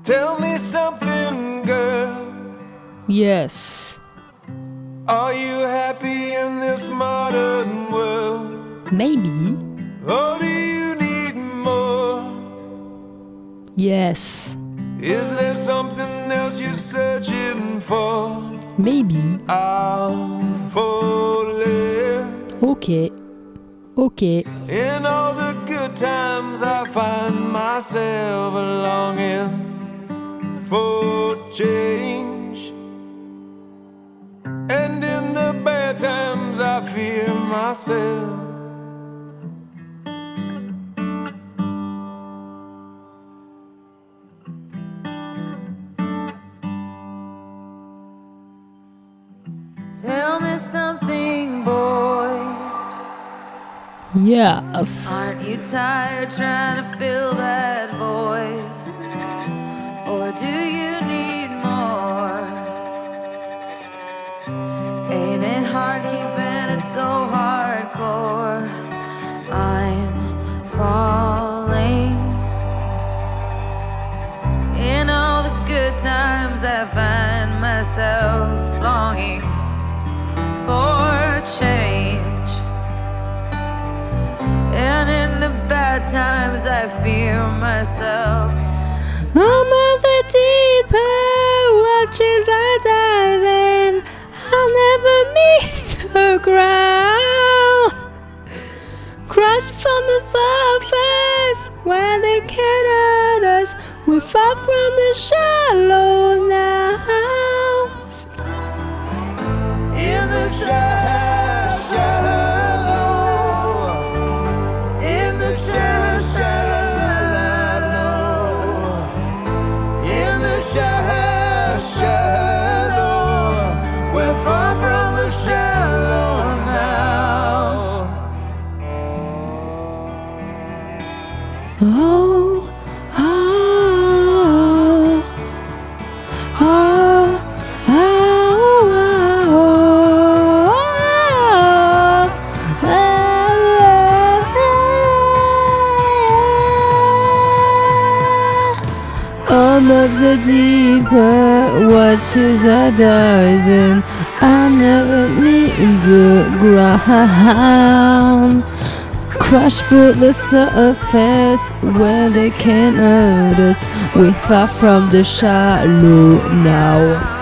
Tell me something, girl. Yes. Are you happy in this modern world? Maybe. Or do you need more? Yes. Is there something else you're searching for? Maybe. I'm falling. Okay. Okay. In all the good times I find myself longing for change, and in the bad times I fear myself. Tell me something, boy. Yes. Aren't you tired trying to fill that void? Or do you need more? Ain't it hard keeping it so hardcore? I'm falling. In all the good times I find myself longing for change, and in the bad times I fear myself. I'm of the deeper watches I dive in. I'll never meet the ground. Crushed from the surface where they can hurt us. We're far from the shallow now. In the shallow, in the shallow, in the shallow, we're far from the shallow now. Oh, oh, oh, oh, all of the deeper waters I dive in. I never meet the ground. Crash through the surface where they can hurt us. We're far from the shallow now.